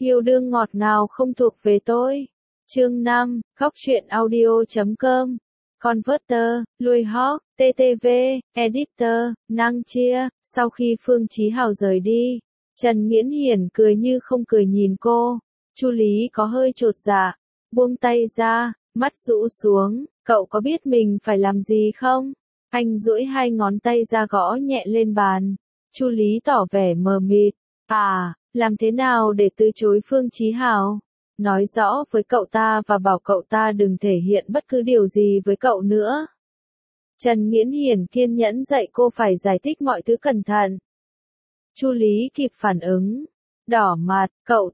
Yêu đương ngọt ngào không thuộc về tôi. Chương 5, Khóc Chuyện Audio.com. Converter, Lui Hawk, TTV, Editor, Năng Chia. Sau khi Phương Chí Hào rời đi, Trần Nghiễn Hiển cười như không cười nhìn cô. Chu Lý có hơi chột dạ, buông tay ra, mắt rũ xuống. Cậu có biết mình phải làm gì không? Anh duỗi hai ngón tay ra gõ nhẹ lên bàn. Chu Lý tỏ vẻ mờ mịt. Làm thế nào để từ chối Phương Chí Hào? Nói rõ với cậu ta và bảo cậu ta đừng thể hiện bất cứ điều gì với cậu nữa. Trần Nghiễn Hiển kiên nhẫn dạy cô phải giải thích mọi thứ cẩn thận. Chu Lý kịp phản ứng, đỏ mặt,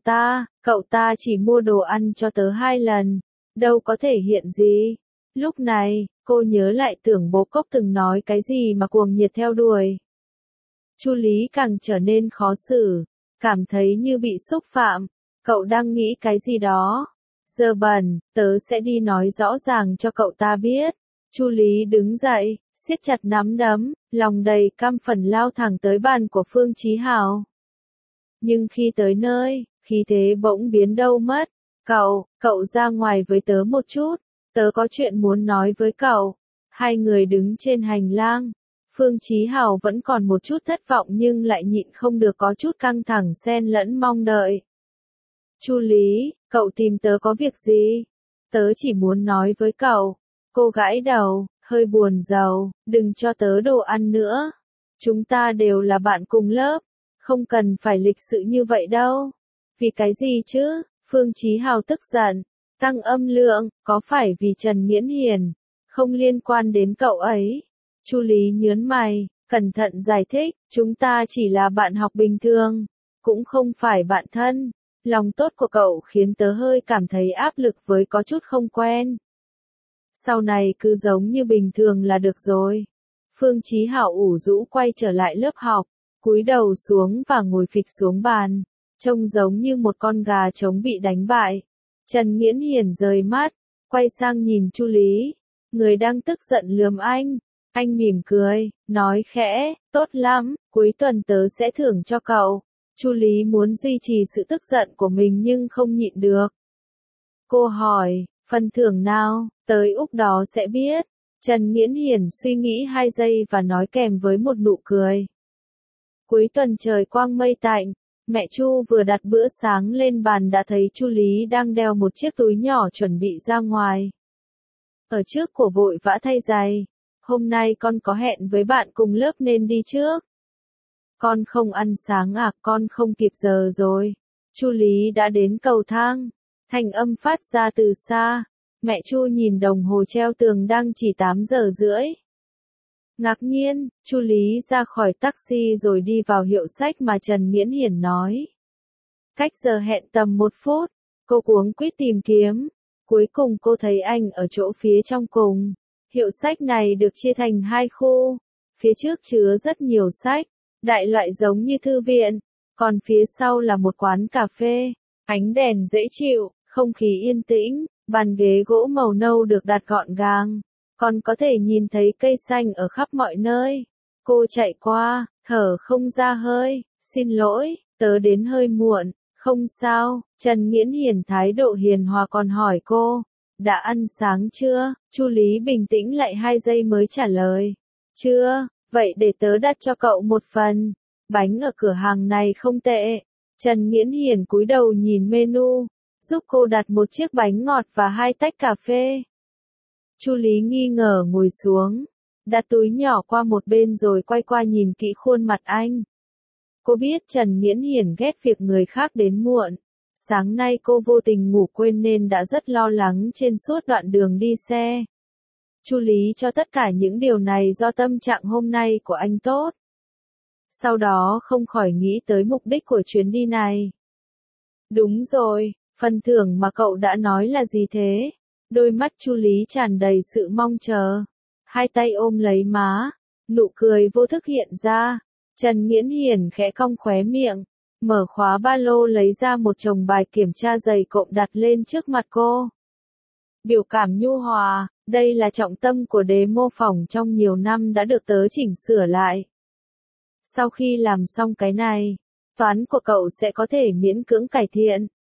cậu ta chỉ mua đồ ăn cho tớ 2 lần, đâu có thể hiện gì. Lúc này, cô nhớ lại Tưởng Bố Cốc từng nói cái gì mà cuồng nhiệt theo đuổi. Chu Lý càng trở nên khó xử, cảm thấy như bị xúc phạm. Cậu đang nghĩ cái gì đó? Giờ bẩn, tớ sẽ đi nói rõ ràng cho cậu ta biết. Chu Lý đứng dậy, siết chặt nắm đấm, lòng đầy căm phẫn lao thẳng tới bàn của Phương Chí Hào. Nhưng khi tới nơi, khí thế bỗng biến đâu mất. Cậu ra ngoài với tớ một chút, tớ có chuyện muốn nói với cậu. Hai người đứng trên hành lang. Phương Chí Hào vẫn còn một chút thất vọng nhưng lại nhịn không được có chút căng thẳng xen lẫn mong đợi. Chu Lý, cậu tìm tớ có việc gì? Tớ chỉ muốn nói với cậu. Cô gãi đầu, hơi buồn rầu, đừng cho tớ đồ ăn nữa. Chúng ta đều là bạn cùng lớp, không cần phải lịch sự như vậy đâu. Vì cái gì chứ? Phương Chí Hào tức giận, tăng âm lượng, có phải vì Trần Nghiễn Hiển? Không liên quan đến cậu ấy. Chu Lý nhớn mày, cẩn thận giải thích, chúng ta chỉ là bạn học bình thường, cũng không phải bạn thân. Lòng tốt của cậu khiến tớ hơi cảm thấy áp lực với có chút không quen. Sau này cứ giống như bình thường là được rồi. Phương Chí Hào ủ rũ quay trở lại lớp học, cúi đầu xuống và ngồi phịch xuống bàn, trông giống như một con gà trống bị đánh bại. Trần Nghiễn Hiển rời mắt, quay sang nhìn Chu Lý, người đang tức giận lườm anh. Anh mỉm cười, nói khẽ, tốt lắm, cuối tuần tớ sẽ thưởng cho cậu. Chu Lý muốn duy trì sự tức giận của mình nhưng không nhịn được. Cô hỏi, phần thưởng nào, tới Úc đó sẽ biết. Trần Nghiễn Hiển suy nghĩ 2 giây và nói kèm với một nụ cười. Cuối tuần trời quang mây tạnh, mẹ Chu vừa đặt bữa sáng lên bàn đã thấy Chu Lý đang đeo một chiếc túi nhỏ chuẩn bị ra ngoài. Ở trước cổ vội vã thay giày. Hôm nay con có hẹn với bạn cùng lớp nên đi trước. Con không ăn sáng à, con không kịp giờ rồi. Chu Lý đã đến cầu thang. Thanh âm phát ra từ xa. Mẹ Chu nhìn đồng hồ treo tường đang chỉ 8 giờ rưỡi. Ngạc nhiên, Chu Lý ra khỏi taxi rồi đi vào hiệu sách mà Trần Nghiễn Hiển nói. Cách giờ hẹn tầm 1 phút, cô cuống quýt tìm kiếm. Cuối cùng cô thấy anh ở chỗ phía trong cùng. Hiệu sách này được chia thành 2 khu. Phía trước chứa rất nhiều sách, đại loại giống như thư viện. Còn phía sau là một quán cà phê. Ánh đèn dễ chịu, không khí yên tĩnh, bàn ghế gỗ màu nâu được đặt gọn gàng. Còn có thể nhìn thấy cây xanh ở khắp mọi nơi. Cô chạy qua, thở không ra hơi. Xin lỗi, tớ đến hơi muộn. Không sao, Trần Nghiễn Hiển thái độ hiền hòa còn hỏi cô. Đã ăn sáng chưa? Chu Lý bình tĩnh lại 2 giây mới trả lời. Chưa, vậy để tớ đặt cho cậu một phần. Bánh ở cửa hàng này không tệ. Trần Nghiễn Hiển cúi đầu nhìn menu, giúp cô đặt một chiếc bánh ngọt và 2 tách cà phê. Chu Lý nghi ngờ ngồi xuống, đặt túi nhỏ qua một bên rồi quay qua nhìn kỹ khuôn mặt anh. Cô biết Trần Nghiễn Hiển ghét việc người khác đến muộn. Sáng nay cô vô tình ngủ quên nên đã rất lo lắng trên suốt đoạn đường đi xe. Chu Lý cho tất cả những điều này do tâm trạng hôm nay của anh tốt. Sau đó không khỏi nghĩ tới mục đích của chuyến đi này. Đúng rồi, phần thưởng mà cậu đã nói là gì thế? Đôi mắt Chu Lý tràn đầy sự mong chờ. 2 tay ôm lấy má, nụ cười vô thức hiện ra. Trần Nghiễn Hiển khẽ cong khóe miệng, mở khóa ba lô lấy ra một chồng bài kiểm tra dày cộm đặt lên trước mặt cô. Biểu cảm nhu hòa, đây là trọng tâm của đề mô phỏng trong nhiều năm đã được tớ chỉnh sửa lại. Sau khi làm xong cái này, toán của cậu sẽ có thể miễn cưỡng cải thiện.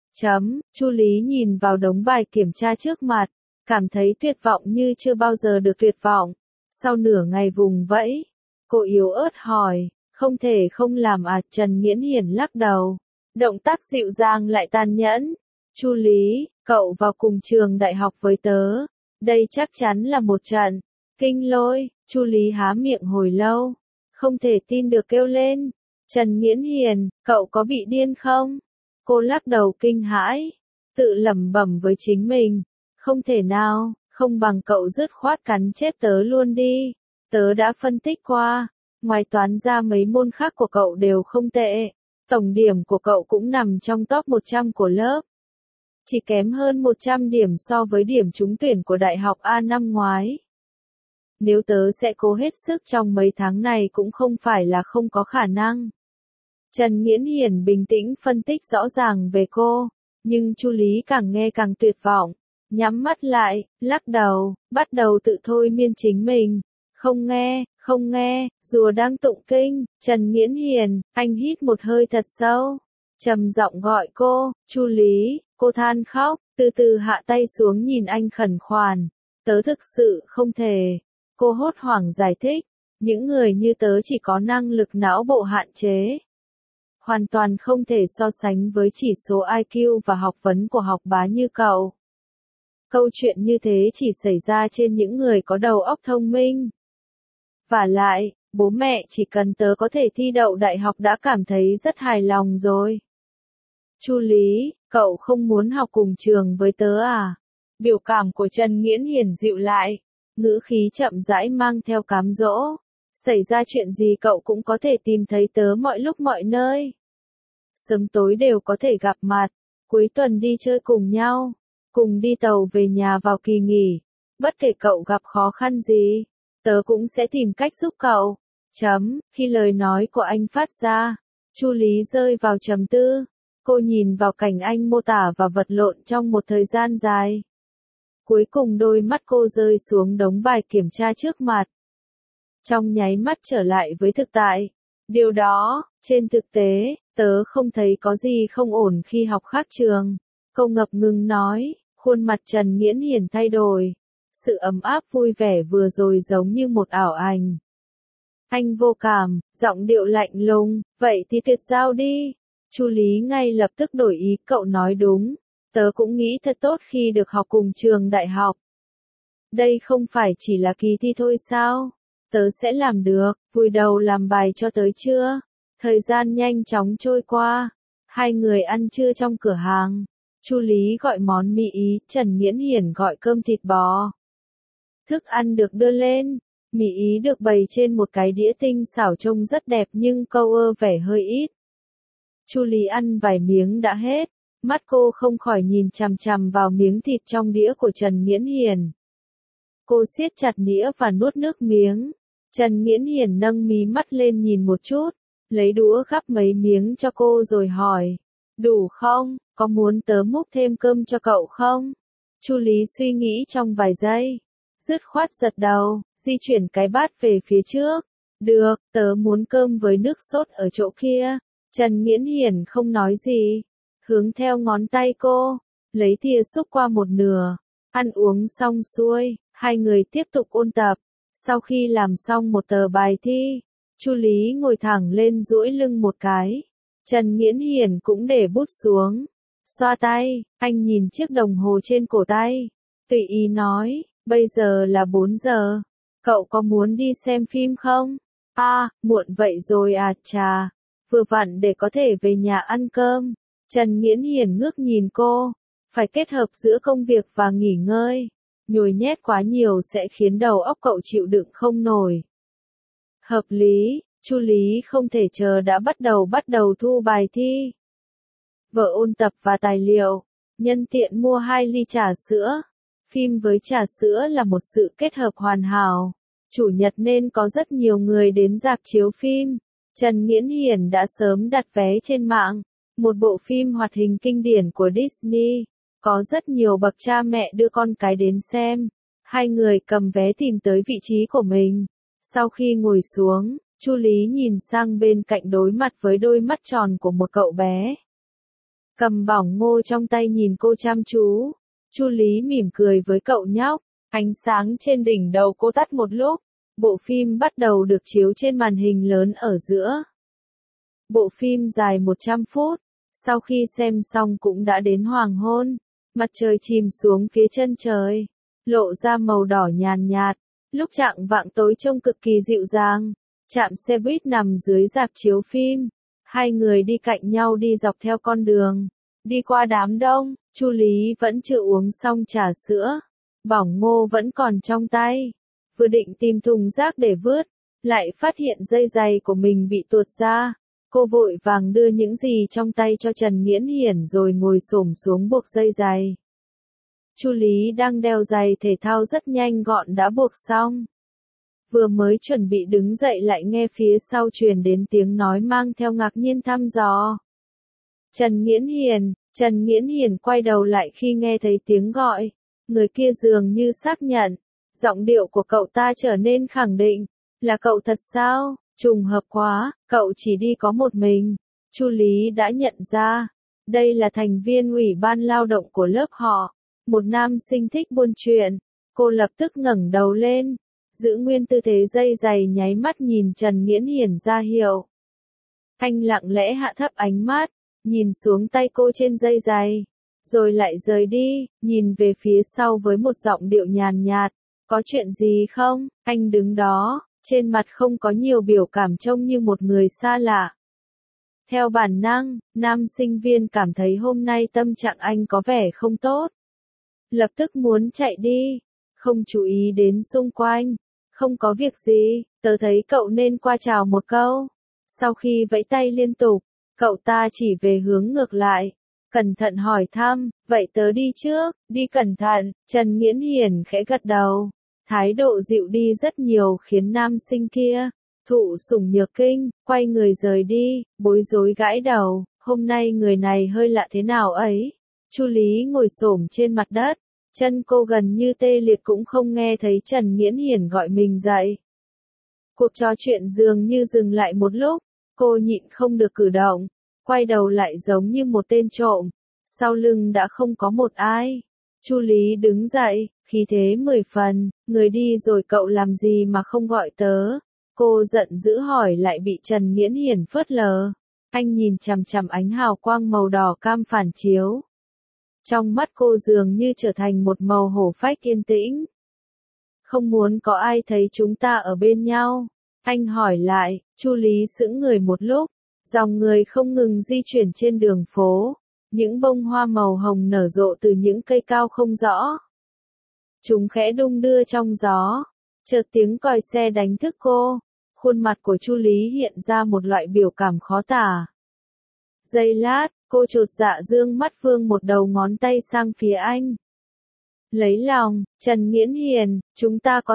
Chu Lý nhìn vào đống bài kiểm tra trước mặt, cảm thấy tuyệt vọng như chưa bao giờ được tuyệt vọng. Sau nửa ngày vùng vẫy, cô yếu ớt hỏi, không thể không làm à? Trần Nghiễn Hiển lắc đầu. Động tác dịu dàng lại tàn nhẫn. Chu Lý, cậu vào cùng trường đại học với tớ. Đây chắc chắn là một trận kinh lôi. Chu Lý há miệng hồi lâu, không thể tin được kêu lên. Trần Nghiễn Hiển, cậu có bị điên không? Cô lắc đầu kinh hãi, tự lẩm bẩm với chính mình. Không thể nào, không bằng cậu dứt khoát cắn chết tớ luôn đi. Tớ đã phân tích qua, ngoài toán ra mấy môn khác của cậu đều không tệ. Tổng điểm của cậu cũng nằm trong top 100 của lớp. Chỉ kém hơn 100 điểm so với điểm trúng tuyển của đại học A năm ngoái. Nếu tớ sẽ cố hết sức trong mấy tháng này cũng không phải là không có khả năng. Trần Nghiễn Hiển bình tĩnh phân tích rõ ràng về cô, nhưng Chu Lý càng nghe càng tuyệt vọng. Nhắm mắt lại, lắc đầu, bắt đầu tự thôi miên chính mình. Không nghe, rùa đang tụng kinh. Trần Nghiễn Hiển, anh hít một hơi thật sâu, trầm giọng gọi cô, Chu Lý. Cô than khóc, từ từ hạ tay xuống nhìn anh khẩn khoản. Tớ thực sự không thể. Cô hốt hoảng giải thích, những người như tớ chỉ có năng lực não bộ hạn chế. Hoàn toàn không thể so sánh với chỉ số IQ và học vấn của học bá như cậu. Câu chuyện như thế chỉ xảy ra trên những người có đầu óc thông minh. Vả lại, bố mẹ chỉ cần tớ có thể thi đậu đại học đã cảm thấy rất hài lòng rồi. Chu Lý, cậu không muốn học cùng trường với tớ à? Biểu cảm của Trần Nghiễn Hiển dịu lại, ngữ khí chậm rãi mang theo cám dỗ. Xảy ra chuyện gì cậu cũng có thể tìm thấy tớ mọi lúc mọi nơi. Sớm tối đều có thể gặp mặt, cuối tuần đi chơi cùng nhau, cùng đi tàu về nhà vào kỳ nghỉ. Bất kể cậu gặp khó khăn gì, tớ cũng sẽ tìm cách giúp cậu. Khi lời nói của anh phát ra, Chu Lý rơi vào trầm tư. Cô nhìn vào cảnh anh mô tả và vật lộn trong một thời gian dài. Cuối cùng đôi mắt cô rơi xuống đống bài kiểm tra trước mặt. Trong nháy mắt trở lại với thực tại. Điều đó, trên thực tế, tớ không thấy có gì không ổn khi học khác trường. Cô ngập ngừng nói, khuôn mặt Trần Nghiễn Hiển thay đổi. Sự ấm áp vui vẻ vừa rồi giống như một ảo ảnh. Anh vô cảm, giọng điệu lạnh lùng, vậy thì tuyệt giao đi. Chu Lý ngay lập tức đổi ý, cậu nói đúng. Tớ cũng nghĩ thật tốt khi được học cùng trường đại học. Đây không phải chỉ là kỳ thi thôi sao? Tớ sẽ làm được, vùi đầu làm bài cho tới trưa. Thời gian nhanh chóng trôi qua. Hai người ăn trưa trong cửa hàng. Chu Lý gọi món mì Ý, Trần Nghiễn Hiển gọi cơm thịt bò. Thức ăn được đưa lên. Mì Ý được bày trên một cái đĩa tinh xảo trông rất đẹp nhưng câu ơ vẻ hơi ít. Chu Lý ăn vài miếng đã hết. Mắt cô không khỏi nhìn chằm chằm vào miếng thịt trong đĩa của Trần Nghiễn Hiển. Cô siết chặt đĩa và nuốt nước miếng. Trần Nghiễn Hiển nâng mí mắt lên nhìn một chút, lấy đũa gắp mấy miếng cho cô rồi hỏi. Đủ không? Có muốn tớ múc thêm cơm cho cậu không? Chu Lý suy nghĩ trong vài giây. Dứt khoát giật đầu, di chuyển cái bát về phía trước. Được, tớ muốn cơm với nước sốt ở chỗ kia. Trần Nghiễn Hiển không nói gì. Hướng theo ngón tay cô, lấy thìa xúc qua một nửa. Ăn uống xong xuôi, hai người tiếp tục ôn tập. Sau khi làm xong một tờ bài thi, Chu Lý ngồi thẳng lên duỗi lưng một cái. Trần Nghiễn Hiển cũng để bút xuống. Xoa tay, anh nhìn chiếc đồng hồ trên cổ tay. Tùy ý nói, bây giờ là 4 giờ. Cậu có muốn đi xem phim không? Muộn vậy rồi à, chà. Vừa vặn để có thể về nhà ăn cơm. Trần Nghiễn Hiển ngước nhìn cô. Phải kết hợp giữa công việc và nghỉ ngơi. Nhồi nhét quá nhiều sẽ khiến đầu óc cậu chịu đựng không nổi. Hợp lý, Chu Lý không thể chờ đã bắt đầu thu bài thi. Vở ôn tập và tài liệu, nhân tiện mua 2 ly trà sữa. Phim với trà sữa là một sự kết hợp hoàn hảo. Chủ nhật nên có rất nhiều người đến rạp chiếu phim. Trần Nghiễn Hiển đã sớm đặt vé trên mạng. Một bộ phim hoạt hình kinh điển của Disney. Có rất nhiều bậc cha mẹ đưa con cái đến xem. Hai người cầm vé tìm tới vị trí của mình. Sau khi ngồi xuống, Chu Lý nhìn sang bên cạnh đối mặt với đôi mắt tròn của một cậu bé. cầm bỏng ngô trong tay nhìn cô chăm chú. Chu Lý mỉm cười với cậu nhóc, ánh sáng trên đỉnh đầu cô tắt một lúc, bộ phim bắt đầu được chiếu trên màn hình lớn ở giữa. Bộ phim dài 100 phút, sau khi xem xong cũng đã đến hoàng hôn, mặt trời chìm xuống phía chân trời, lộ ra màu đỏ nhàn nhạt, lúc chạng vạng tối trông cực kỳ dịu dàng. Trạm xe buýt nằm dưới rạp chiếu phim, hai người đi cạnh nhau đi dọc theo con đường, đi qua đám đông. Chu Lý vẫn chưa uống xong trà sữa, bỏng ngô vẫn còn trong tay, vừa định tìm thùng rác để vứt, lại phát hiện dây giày của mình bị tuột ra. Cô vội vàng đưa những gì trong tay cho Trần Nghiễn Hiển rồi ngồi xổm xuống buộc dây giày. Chu Lý đang đeo giày thể thao rất nhanh gọn đã buộc xong. Vừa mới chuẩn bị đứng dậy lại nghe phía sau truyền đến tiếng nói mang theo ngạc nhiên thăm dò. Trần Nghiễn Hiển. Trần Nghiễn Hiển quay đầu lại khi nghe thấy tiếng gọi. Người kia dường như xác nhận. Giọng điệu của cậu ta trở nên khẳng định. Là cậu thật sao? Trùng hợp quá, cậu chỉ đi có một mình. Chu Lý đã nhận ra. Đây là thành viên ủy ban lao động của lớp họ. Một nam sinh thích buôn chuyện. Cô lập tức ngẩng đầu lên. Giữ nguyên tư thế dây giày nháy mắt nhìn Trần Nghiễn Hiển ra hiệu. Anh lặng lẽ hạ thấp ánh mắt, nhìn xuống tay cô trên dây giày, rồi lại rời đi, nhìn về phía sau với một giọng điệu nhàn nhạt. Có chuyện gì không? Anh đứng đó, trên mặt không có nhiều biểu cảm trông như một người xa lạ. Theo bản năng, nam sinh viên cảm thấy hôm nay tâm trạng anh có vẻ không tốt. Lập tức muốn chạy đi, không chú ý đến xung quanh. Không có việc gì, tớ thấy cậu nên qua chào một câu. Sau khi vẫy tay liên tục, cậu ta chỉ về hướng ngược lại. Cẩn thận hỏi thăm, vậy tớ đi trước, đi cẩn thận. Trần Nghiễn Hiển khẽ gật đầu. Thái độ dịu đi rất nhiều khiến nam sinh kia, thụ sủng nhược kinh, quay người rời đi, bối rối gãi đầu. Hôm nay người này hơi lạ thế nào ấy. Chu Lý ngồi xổm trên mặt đất. Chân cô gần như tê liệt cũng không nghe thấy Trần Nghiễn Hiển gọi mình dậy. Cuộc trò chuyện dường như dừng lại một lúc, cô nhịn không được cử động, quay đầu lại giống như một tên trộm, sau lưng đã không có một ai. Chu Lý đứng dậy, khí thế 10 phần, người đi rồi cậu làm gì mà không gọi tớ? Cô giận dữ hỏi lại bị Trần Nghiễn Hiển phớt lờ. Anh nhìn chằm chằm ánh hào quang màu đỏ cam phản chiếu. Trong mắt cô dường như trở thành một màu hổ phách yên tĩnh. Không muốn có ai thấy chúng ta ở bên nhau. Anh hỏi lại. Chu Lý sững người một lúc. Dòng người không ngừng di chuyển trên đường phố. Những bông hoa màu hồng nở rộ từ những cây cao không rõ. Chúng khẽ đung đưa trong gió. Chợt tiếng còi xe đánh thức cô. Khuôn mặt của Chu Lý hiện ra một loại biểu cảm khó tả. Giây lát, cô chột dạ dương mắt vươn một đầu ngón tay sang phía anh. Lấy lòng, Trần Nghiễn Hiển, chúng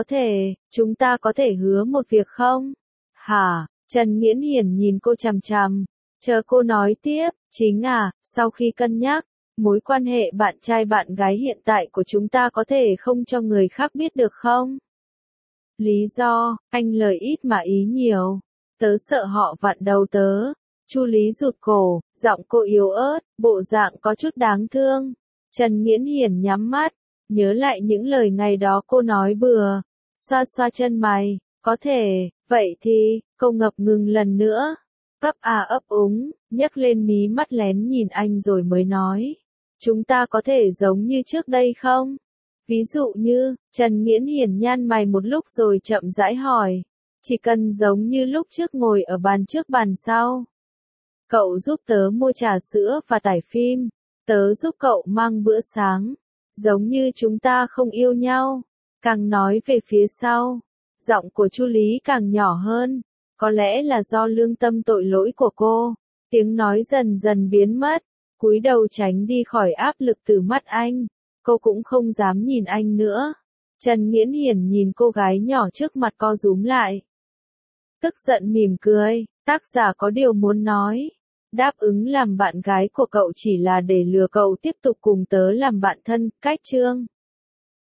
ta có thể hứa một việc không? Hả? Trần Nghiễn Hiển nhìn cô chằm chằm. Chờ cô nói tiếp, sau khi cân nhắc, mối quan hệ bạn trai bạn gái hiện tại của chúng ta có thể không cho người khác biết được không? Lý do, anh lời ít mà ý nhiều. Tớ sợ họ vặn đầu tớ. Chu Lý rụt cổ, giọng cô yếu ớt, bộ dạng có chút đáng thương. Trần Nghiễn Hiển nhắm mắt, nhớ lại những lời ngày đó cô nói bừa, xoa xoa chân mày, có thể, vậy thì, cô ngập ngừng lần nữa, ấp úng, nhấc lên mí mắt lén nhìn anh rồi mới nói, chúng ta có thể giống như trước đây không? Ví dụ như, Trần Nghiễn Hiển nhăn mày một lúc rồi chậm rãi hỏi, chỉ cần giống như lúc trước ngồi ở bàn trước bàn sau. Cậu giúp tớ mua trà sữa và tải phim, tớ giúp cậu mang bữa sáng, giống như chúng ta không yêu nhau. Càng nói về phía sau, giọng của Chu Lý càng nhỏ hơn, có lẽ là do lương tâm tội lỗi của cô. Tiếng nói dần dần biến mất, cúi đầu tránh đi khỏi áp lực từ mắt anh, cô cũng không dám nhìn anh nữa. Trần Nghiễn Hiển nhìn cô gái nhỏ trước mặt co rúm lại. Tức giận mỉm cười, tác giả có điều muốn nói. Đáp ứng làm bạn gái của cậu chỉ là để lừa cậu tiếp tục cùng tớ làm bạn thân, cách chương.